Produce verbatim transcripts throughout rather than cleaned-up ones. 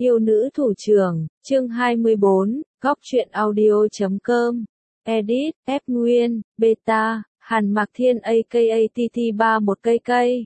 Yêu nữ thủ trưởng, chương hai mươi bốn, góc truyện audio chấm com. Edit, F Nguyên, Beta, Hàn Mạc Thiên a ca a tê tê ba một cây cây.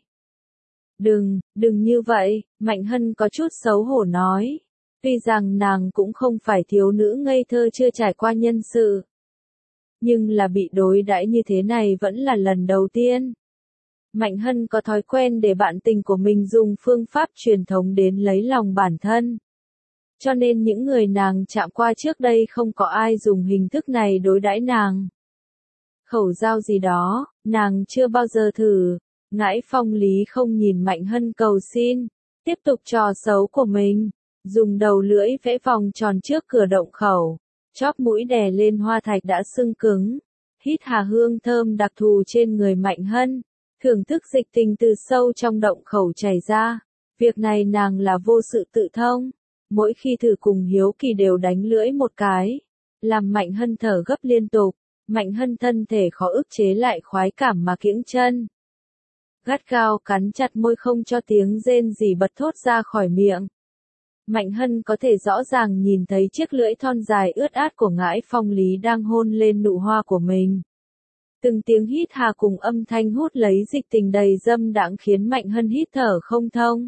Đừng, đừng như vậy, Mạnh Hân có chút xấu hổ nói. Tuy rằng nàng cũng không phải thiếu nữ ngây thơ chưa trải qua nhân sự. Nhưng là bị đối đãi như thế này vẫn là lần đầu tiên. Mạnh Hân có thói quen để bạn tình của mình dùng phương pháp truyền thống đến lấy lòng bản thân. Cho nên những người nàng chạm qua trước đây không có ai dùng hình thức này đối đãi nàng. Khẩu giao gì đó, nàng chưa bao giờ thử. Ngãi Phong Lý không nhìn Mạnh Hân cầu xin, tiếp tục trò xấu của mình, dùng đầu lưỡi vẽ vòng tròn trước cửa động khẩu, chóp mũi đè lên hoa thạch đã sưng cứng, hít hà hương thơm đặc thù trên người Mạnh Hân, thưởng thức dịch tình từ sâu trong động khẩu chảy ra. Việc này nàng là vô sự tự thông, mỗi khi thử cùng hiếu kỳ đều đánh lưỡi một cái, làm Mạnh Hân thở gấp liên tục. Mạnh Hân thân thể khó ức chế lại khoái cảm mà kiễng chân. Gắt gao cắn chặt môi không cho tiếng rên rỉ bật thốt ra khỏi miệng. Mạnh Hân có thể rõ ràng nhìn thấy chiếc lưỡi thon dài ướt át của Ngãi Phong Lý đang hôn lên nụ hoa của mình. Từng tiếng hít hà cùng âm thanh hút lấy dịch tình đầy dâm đãng khiến Mạnh Hân hít thở không thông.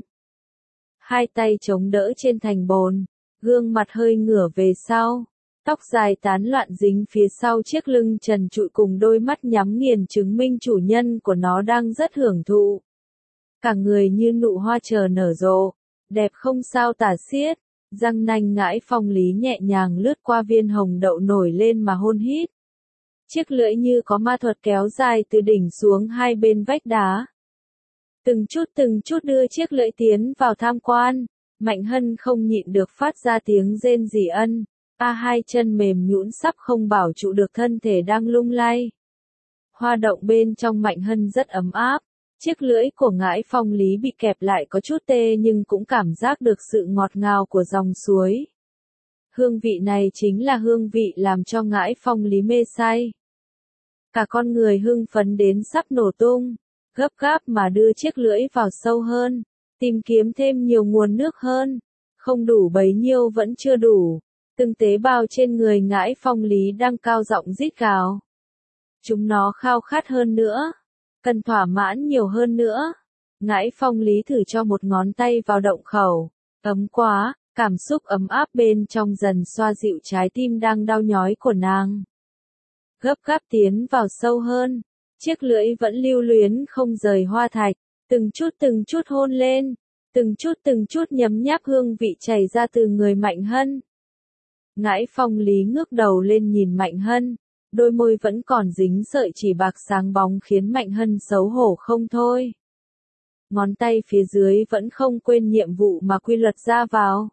Hai tay chống đỡ trên thành bồn, gương mặt hơi ngửa về sau. Tóc dài tán loạn dính phía sau chiếc lưng trần trụi cùng đôi mắt nhắm nghiền chứng minh chủ nhân của nó đang rất hưởng thụ. Cả người như nụ hoa chờ nở rộ, đẹp không sao tả xiết, răng nanh Ngãi Phong Lý nhẹ nhàng lướt qua viên hồng đậu nổi lên mà hôn hít. Chiếc lưỡi như có ma thuật kéo dài từ đỉnh xuống hai bên vách đá. Từng chút từng chút đưa chiếc lưỡi tiến vào tham quan, Mạnh Hân không nhịn được phát ra tiếng rên rỉ ân. A hai chân mềm nhũn sắp không bảo trụ được thân thể đang lung lay. Hoa động bên trong Mạnh Hân rất ấm áp, chiếc lưỡi của Ngãi Phong Lý bị kẹp lại có chút tê nhưng cũng cảm giác được sự ngọt ngào của dòng suối. Hương vị này chính là hương vị làm cho Ngãi Phong Lý mê say. Cả con người hưng phấn đến sắp nổ tung, gấp gáp mà đưa chiếc lưỡi vào sâu hơn, tìm kiếm thêm nhiều nguồn nước hơn. Không đủ bấy nhiêu vẫn chưa đủ. Từng tế bào trên người Ngãi Phong Lý đang cao giọng rít gào. Chúng nó khao khát hơn nữa, cần thỏa mãn nhiều hơn nữa. Ngãi Phong Lý thử cho một ngón tay vào động khẩu, ấm quá, cảm xúc ấm áp bên trong dần xoa dịu trái tim đang đau nhói của nàng. Gấp gáp tiến vào sâu hơn, chiếc lưỡi vẫn lưu luyến không rời hoa thạch, từng chút từng chút hôn lên, từng chút từng chút nhấm nháp hương vị chảy ra từ người Mạnh Hân. Ngãi Phong Lý ngước đầu lên nhìn Mạnh Hân, đôi môi vẫn còn dính sợi chỉ bạc sáng bóng khiến Mạnh Hân xấu hổ không thôi. Ngón tay phía dưới vẫn không quên nhiệm vụ mà quy luật ra vào.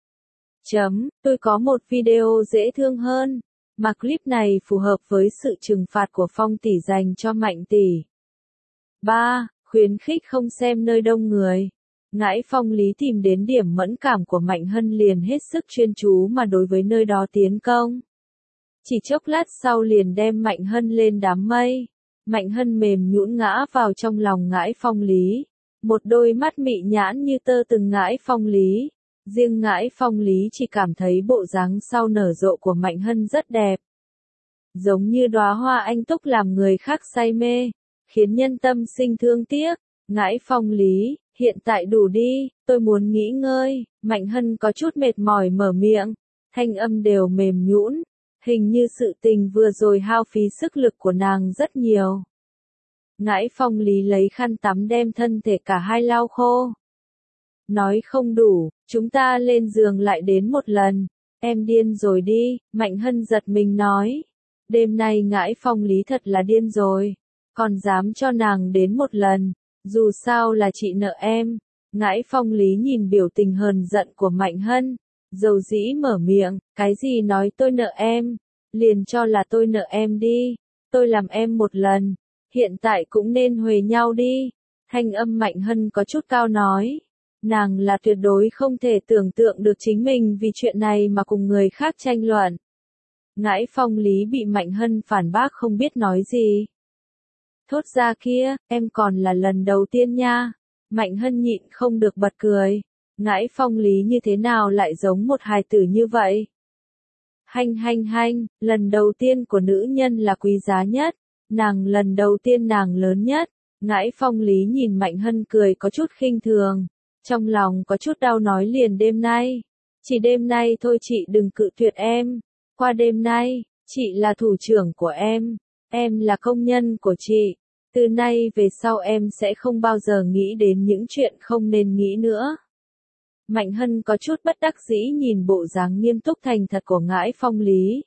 Chấm, tôi có một video dễ thương hơn, mà clip này phù hợp với sự trừng phạt của Phong tỷ dành cho Mạnh tỷ. ba. Khuyến khích không xem nơi đông người. Ngãi Phong Lý tìm đến điểm mẫn cảm của Mạnh Hân liền hết sức chuyên chú mà đối với nơi đó tiến công. Chỉ chốc lát sau liền đem Mạnh Hân lên đám mây. Mạnh Hân mềm nhũn ngã vào trong lòng Ngãi Phong Lý. Một đôi mắt mị nhãn như tơ từng Ngãi Phong Lý. Riêng Ngãi Phong Lý chỉ cảm thấy bộ dáng sau nở rộ của Mạnh Hân rất đẹp. Giống như đóa hoa anh túc làm người khác say mê, khiến nhân tâm sinh thương tiếc. Ngãi Phong Lý, hiện tại đủ đi, tôi muốn nghỉ ngơi. Mạnh Hân có chút mệt mỏi mở miệng, thanh âm đều mềm nhũn, hình như sự tình vừa rồi hao phí sức lực của nàng rất nhiều. Ngãi Phong Lý lấy khăn tắm đem thân thể cả hai lau khô. Nói không đủ, chúng ta lên giường lại đến một lần. Em điên rồi đi, Mạnh Hân giật mình nói. Đêm nay Ngãi Phong Lý thật là điên rồi, còn dám cho nàng đến một lần. Dù sao là chị nợ em. Ngãi Phong Lý nhìn biểu tình hờn giận của Mạnh Hân, dầu dĩ mở miệng, cái gì nói tôi nợ em, liền cho là tôi nợ em đi, tôi làm em một lần, hiện tại cũng nên huề nhau đi. Thanh âm Mạnh Hân có chút cao nói, nàng là tuyệt đối không thể tưởng tượng được chính mình vì chuyện này mà cùng người khác tranh luận. Ngãi Phong Lý bị Mạnh Hân phản bác không biết nói gì. Thốt ra kia, em còn là lần đầu tiên nha. Mạnh Hân nhịn không được bật cười. Ngãi Phong Lý như thế nào lại giống một hài tử như vậy? Hanh hanh hanh, lần đầu tiên của nữ nhân là quý giá nhất, nàng lần đầu tiên nàng lớn nhất. Ngãi Phong Lý nhìn Mạnh Hân cười có chút khinh thường, trong lòng có chút đau nói liền đêm nay. Chỉ đêm nay thôi chị đừng cự tuyệt em, qua đêm nay, chị là thủ trưởng của em, em là công nhân của chị, từ nay về sau em sẽ không bao giờ nghĩ đến những chuyện không nên nghĩ nữa. Mạnh Hân có chút bất đắc dĩ nhìn bộ dáng nghiêm túc thành thật của Ngãi Phong Lý.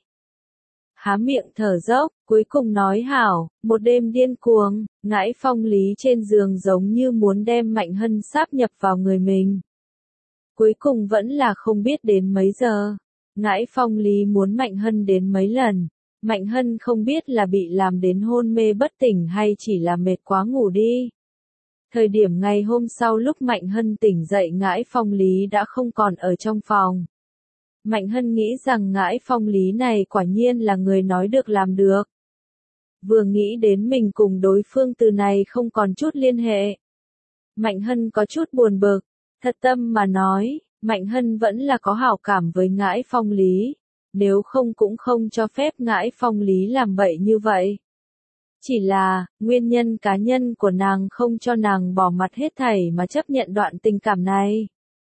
Há miệng thở dốc, cuối cùng nói hảo, một đêm điên cuồng, Ngãi Phong Lý trên giường giống như muốn đem Mạnh Hân sáp nhập vào người mình. Cuối cùng vẫn là không biết đến mấy giờ, Ngãi Phong Lý muốn Mạnh Hân đến mấy lần, Mạnh Hân không biết là bị làm đến hôn mê bất tỉnh hay chỉ là mệt quá ngủ đi. Thời điểm ngày hôm sau lúc Mạnh Hân tỉnh dậy Ngãi Phong Lý đã không còn ở trong phòng. Mạnh Hân nghĩ rằng Ngãi Phong Lý này quả nhiên là người nói được làm được. Vừa nghĩ đến mình cùng đối phương từ này không còn chút liên hệ. Mạnh Hân có chút buồn bực, thật tâm mà nói, Mạnh Hân vẫn là có hảo cảm với Ngãi Phong Lý, nếu không cũng không cho phép Ngãi Phong Lý làm bậy như vậy. Chỉ là, nguyên nhân cá nhân của nàng không cho nàng bỏ mặt hết thảy mà chấp nhận đoạn tình cảm này.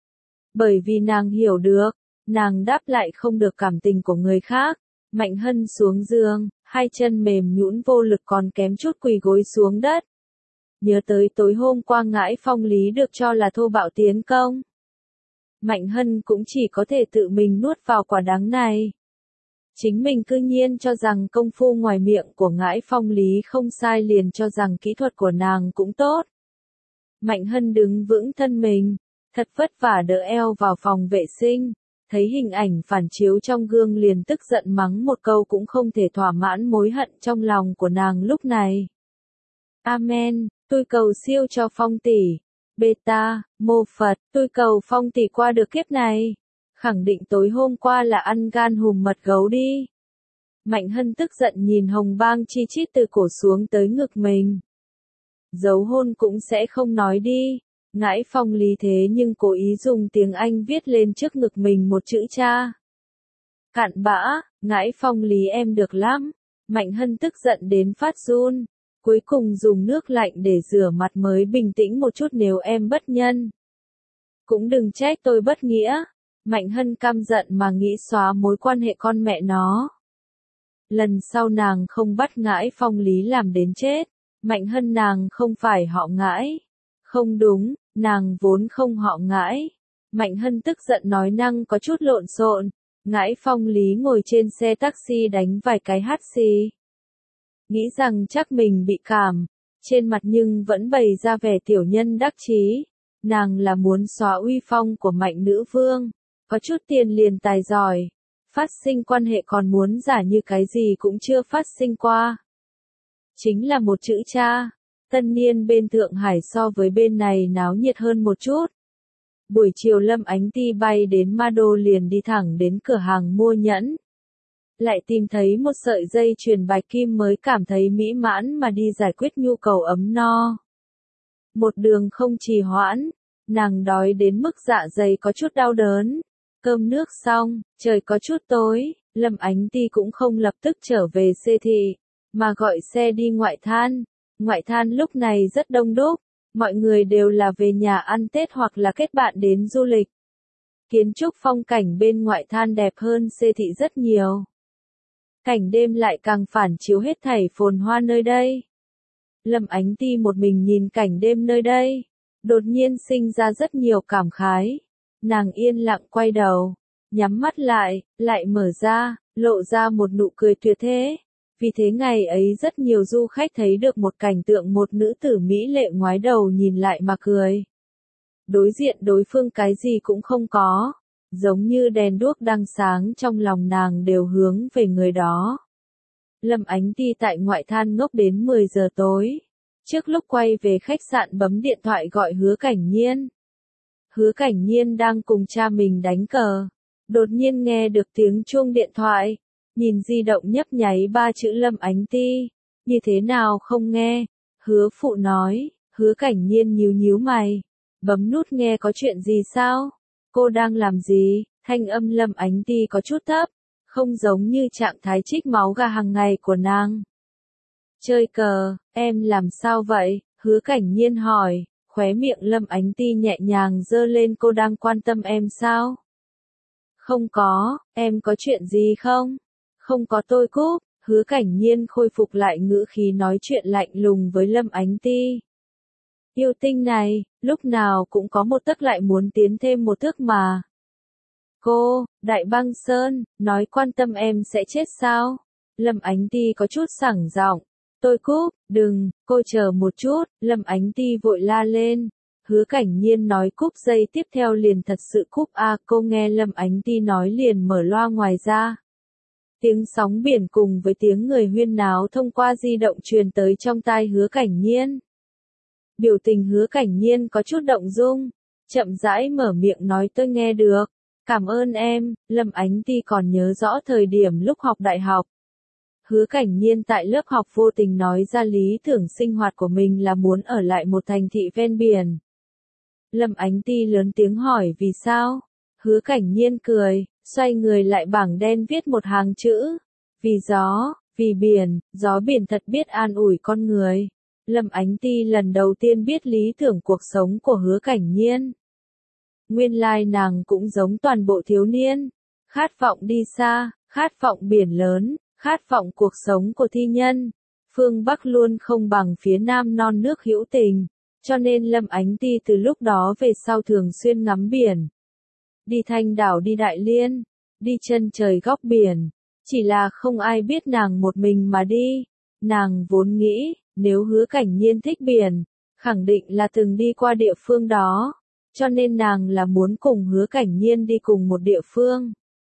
Bởi vì nàng hiểu được, nàng đáp lại không được cảm tình của người khác. Mạnh Hân xuống giường, hai chân mềm nhũn vô lực còn kém chút quỳ gối xuống đất. Nhớ tới tối hôm qua Ngãi Phong Lý được cho là thô bạo tiến công. Mạnh Hân cũng chỉ có thể tự mình nuốt vào quả đắng này. Chính mình cư nhiên cho rằng công phu ngoài miệng của Ngãi Phong Lý không sai liền cho rằng kỹ thuật của nàng cũng tốt. Mạnh Hân đứng vững thân mình, thật vất vả đỡ eo vào phòng vệ sinh, thấy hình ảnh phản chiếu trong gương liền tức giận mắng một câu cũng không thể thỏa mãn mối hận trong lòng của nàng lúc này. Amen, tôi cầu siêu cho Phong tỷ. Beta, mô Phật, tôi cầu Phong tỷ qua được kiếp này. Khẳng định tối hôm qua là ăn gan hùm mật gấu đi. Mạnh Hân tức giận nhìn hồng bang chi chít từ cổ xuống tới ngực mình. Dấu hôn cũng sẽ không nói đi. Ngãi Phong Lý thế nhưng cố ý dùng tiếng Anh viết lên trước ngực mình một chữ cha. Cặn bã, Ngãi Phong Lý em được lắm. Mạnh Hân tức giận đến phát run. Cuối cùng dùng nước lạnh để rửa mặt mới bình tĩnh một chút nếu em bất nhân. Cũng đừng trách tôi bất nghĩa. Mạnh Hân căm giận mà nghĩ xóa mối quan hệ con mẹ nó. Lần sau nàng không bắt Ngãi Phong Lý làm đến chết. Mạnh Hân nàng không phải họ Ngãi. Không đúng, nàng vốn không họ Ngãi. Mạnh Hân tức giận nói năng có chút lộn xộn. Ngãi Phong Lý ngồi trên xe taxi đánh vài cái hắt xì. Nghĩ rằng chắc mình bị cảm. Trên mặt nhưng vẫn bày ra vẻ tiểu nhân đắc chí. Nàng là muốn xóa uy phong của Mạnh nữ vương. Có chút tiền liền tài giỏi. Phát sinh quan hệ còn muốn giả như cái gì cũng chưa phát sinh qua. Chính là một chữ cha. Tân niên bên Thượng Hải so với bên này náo nhiệt hơn một chút. Buổi chiều Lâm Ánh Ti bay đến Ma Đô liền đi thẳng đến cửa hàng mua nhẫn. Lại tìm thấy một sợi dây chuyền bạch kim mới cảm thấy mỹ mãn mà đi giải quyết nhu cầu ấm no. Một đường không trì hoãn, nàng đói đến mức dạ dày có chút đau đớn. Cơm nước xong, trời có chút tối, Lâm Ánh Ti cũng không lập tức trở về siêu thị, mà gọi xe đi ngoại than. Ngoại than lúc này rất đông đúc, mọi người đều là về nhà ăn Tết hoặc là kết bạn đến du lịch. Kiến trúc phong cảnh bên ngoại than đẹp hơn siêu thị rất nhiều. Cảnh đêm lại càng phản chiếu hết thảy phồn hoa nơi đây. Lâm Ánh Ti một mình nhìn cảnh đêm nơi đây, đột nhiên sinh ra rất nhiều cảm khái. Nàng yên lặng quay đầu, nhắm mắt lại, lại mở ra, lộ ra một nụ cười tuyệt thế. Vì thế ngày ấy rất nhiều du khách thấy được một cảnh tượng một nữ tử mỹ lệ ngoái đầu nhìn lại mà cười. Đối diện đối phương cái gì cũng không có, giống như đèn đuốc đang sáng trong lòng nàng đều hướng về người đó. Lâm Ánh Ti tại ngoại than ngốc đến mười giờ tối. Trước lúc quay về khách sạn bấm điện thoại gọi Hứa Cảnh Nhiên. Hứa Cảnh Nhiên đang cùng cha mình đánh cờ. Đột nhiên nghe được tiếng chuông điện thoại. Nhìn di động nhấp nháy ba chữ Lâm Ánh Ti. Như thế nào không nghe? Hứa phụ nói. Hứa Cảnh Nhiên nhíu nhíu mày. Bấm nút nghe có chuyện gì sao? Cô đang làm gì? Thanh âm Lâm Ánh Ti có chút thấp, không giống như trạng thái trích máu gà hàng ngày của nàng. Chơi cờ, em làm sao vậy? Hứa Cảnh Nhiên hỏi, khóe miệng Lâm Ánh Ti nhẹ nhàng giơ lên. Cô đang quan tâm em sao? Không có, em có chuyện gì không? Không có tôi cúp. Hứa Cảnh Nhiên khôi phục lại ngữ khí nói chuyện lạnh lùng với Lâm Ánh Ti. Yêu tinh này, lúc nào cũng có một tấc lại muốn tiến thêm một thước mà. Cô, Đại Băng Sơn, nói quan tâm em sẽ chết sao? Lâm Ánh Ti có chút sảng giọng. Tôi cúp, đừng, cô chờ một chút. Lâm Ánh Ti vội la lên. Hứa Cảnh Nhiên nói cúp giây tiếp theo liền thật sự cúp a. À, cô nghe Lâm Ánh Ti nói liền mở loa ngoài ra. Tiếng sóng biển cùng với tiếng người huyên náo thông qua di động truyền tới trong tai Hứa Cảnh Nhiên. Biểu tình Hứa Cảnh Nhiên có chút động dung, chậm rãi mở miệng nói tôi nghe được. Cảm ơn em. Lâm Ánh Ti còn nhớ rõ thời điểm lúc học đại học. Hứa Cảnh Nhiên tại lớp học vô tình nói ra lý tưởng sinh hoạt của mình là muốn ở lại một thành thị ven biển. Lâm Ánh Ti lớn tiếng hỏi vì sao? Hứa Cảnh Nhiên cười, xoay người lại bảng đen viết một hàng chữ. Vì gió, vì biển, gió biển thật biết an ủi con người. Lâm Ánh Ti lần đầu tiên biết lý tưởng cuộc sống của Hứa Cảnh Nhiên. Nguyên lai nàng cũng giống toàn bộ thiếu niên. Khát vọng đi xa, khát vọng biển lớn, khát vọng cuộc sống của thi nhân. Phương Bắc luôn không bằng phía Nam non nước hữu tình. Cho nên Lâm Ánh Ti từ lúc đó về sau thường xuyên ngắm biển. Đi Thanh Đảo, đi Đại Liên, đi chân trời góc biển. Chỉ là không ai biết nàng một mình mà đi. Nàng vốn nghĩ, nếu Hứa Cảnh Nhiên thích biển, khẳng định là từng đi qua địa phương đó. Cho nên nàng là muốn cùng Hứa Cảnh Nhiên đi cùng một địa phương.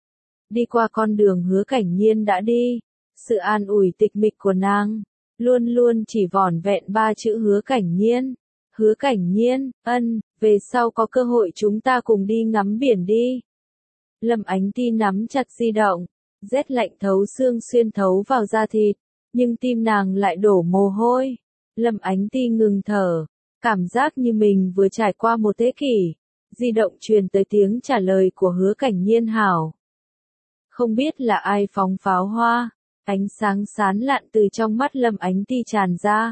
Đi qua con đường Hứa Cảnh Nhiên đã đi. Sự an ủi tịch mịch của nàng, luôn luôn chỉ vỏn vẹn ba chữ Hứa Cảnh Nhiên. Hứa Cảnh Nhiên, ân, về sau có cơ hội chúng ta cùng đi ngắm biển đi. Lâm Ánh Ti nắm chặt di động, rét lạnh thấu xương xuyên thấu vào da thịt, nhưng tim nàng lại đổ mồ hôi. Lâm Ánh Ti ngừng thở, cảm giác như mình vừa trải qua một thế kỷ. Di động truyền tới tiếng trả lời của Hứa Cảnh Nhiên hảo. Không biết là ai phóng pháo hoa, ánh sáng sán lạn từ trong mắt Lâm Ánh Ti tràn ra.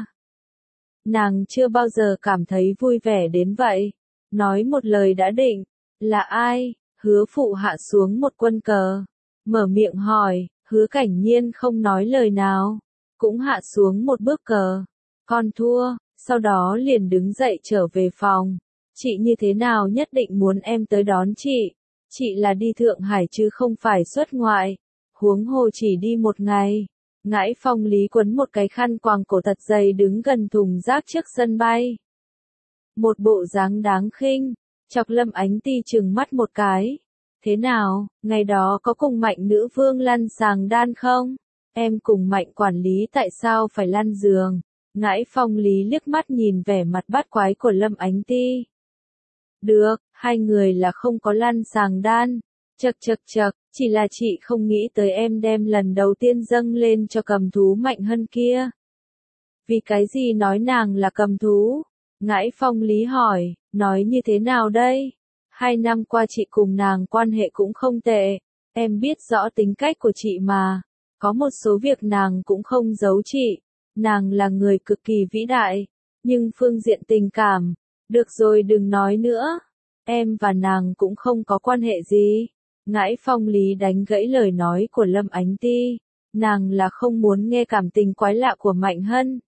Nàng chưa bao giờ cảm thấy vui vẻ đến vậy. Nói một lời đã định. Là ai? Hứa phụ hạ xuống một quân cờ. Mở miệng hỏi, Hứa Cảnh Nhiên không nói lời nào. Cũng hạ xuống một bước cờ. Con thua, sau đó liền đứng dậy trở về phòng. Chị như thế nào nhất định muốn em tới đón chị. Chị là đi Thượng Hải chứ không phải xuất ngoại. Huống hồ chỉ đi một ngày. Ngãi Phong Lý quấn một cái khăn quàng cổ thật dày đứng gần thùng rác trước sân bay. Một bộ dáng đáng khinh, chọc Lâm Ánh Ti trừng mắt một cái. Thế nào, ngày đó có cùng Mạnh nữ vương lăn sàng đan không? Em cùng Mạnh quản lý tại sao phải lăn giường? Ngãi Phong Lý liếc mắt nhìn vẻ mặt bát quái của Lâm Ánh Ti. Được, hai người là không có lăn sàng đan. Chậc chậc chậc, chỉ là chị không nghĩ tới em đem lần đầu tiên dâng lên cho cầm thú Mạnh Hân kia. Vì cái gì nói nàng là cầm thú? Ngãi Phong Lý hỏi, nói như thế nào đây? Hai năm qua chị cùng nàng quan hệ cũng không tệ. Em biết rõ tính cách của chị mà. Có một số việc nàng cũng không giấu chị. Nàng là người cực kỳ vĩ đại. Nhưng phương diện tình cảm, được rồi đừng nói nữa. Em và nàng cũng không có quan hệ gì. Ngãi Phong Lý đánh gãy lời nói của Lâm Ánh Ti. Nàng là không muốn nghe cảm tình quái lạ của Mạnh Hân.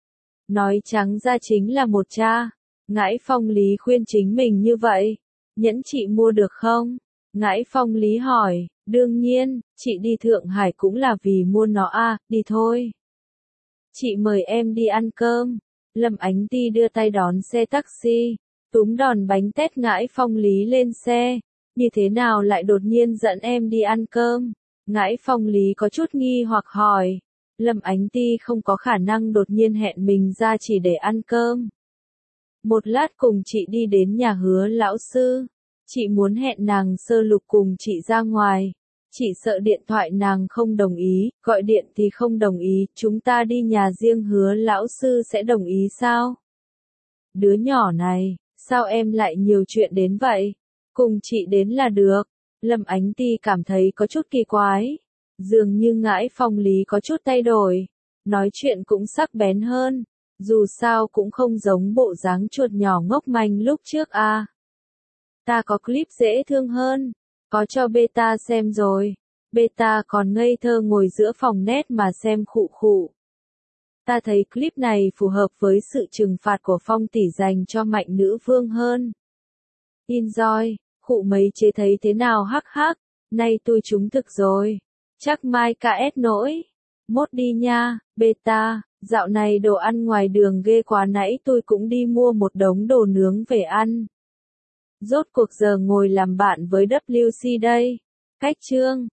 Nói trắng ra chính là một cha. Ngãi Phong Lý khuyên chính mình như vậy. Nhẫn chị mua được không? Ngãi Phong Lý hỏi, đương nhiên, chị đi Thượng Hải cũng là vì mua nó à, đi thôi. Chị mời em đi ăn cơm. Lâm Ánh Ti đưa tay đón xe taxi, túm đòn bánh tét Ngãi Phong Lý lên xe. Như thế nào lại đột nhiên dẫn em đi ăn cơm? Ngãi Phong Lý có chút nghi hoặc hỏi. Lâm Ánh Ti không có khả năng đột nhiên hẹn mình ra chỉ để ăn cơm. Một lát cùng chị đi đến nhà Hứa lão sư. Chị muốn hẹn nàng sơ lục cùng chị ra ngoài. Chị sợ điện thoại nàng không đồng ý, gọi điện thì không đồng ý, chúng ta đi nhà riêng Hứa lão sư sẽ đồng ý sao? Đứa nhỏ này, sao em lại nhiều chuyện đến vậy? Cùng chị đến là được. Lâm Ánh Ti cảm thấy có chút kỳ quái. Dường như Ngãi Phong lý có chút thay đổi. Nói chuyện cũng sắc bén hơn. Dù sao cũng không giống bộ dáng chuột nhỏ ngốc manh lúc trước à. Ta có clip dễ thương hơn. Có cho beta xem rồi. Beta còn ngây thơ ngồi giữa phòng net mà xem khụ khụ. Ta thấy clip này phù hợp với sự trừng phạt của Phong tỷ dành cho mạnh nữ vương hơn. Enjoy, khụ mấy chế thấy thế nào hắc hắc, nay tôi trúng thực rồi. Chắc mai ca ét nỗi. Mốt đi nha, beta, dạo này đồ ăn ngoài đường ghê quá nãy tôi cũng đi mua một đống đồ nướng về ăn. Rốt cuộc giờ ngồi làm bạn với vê kép xê đây. Cách chương.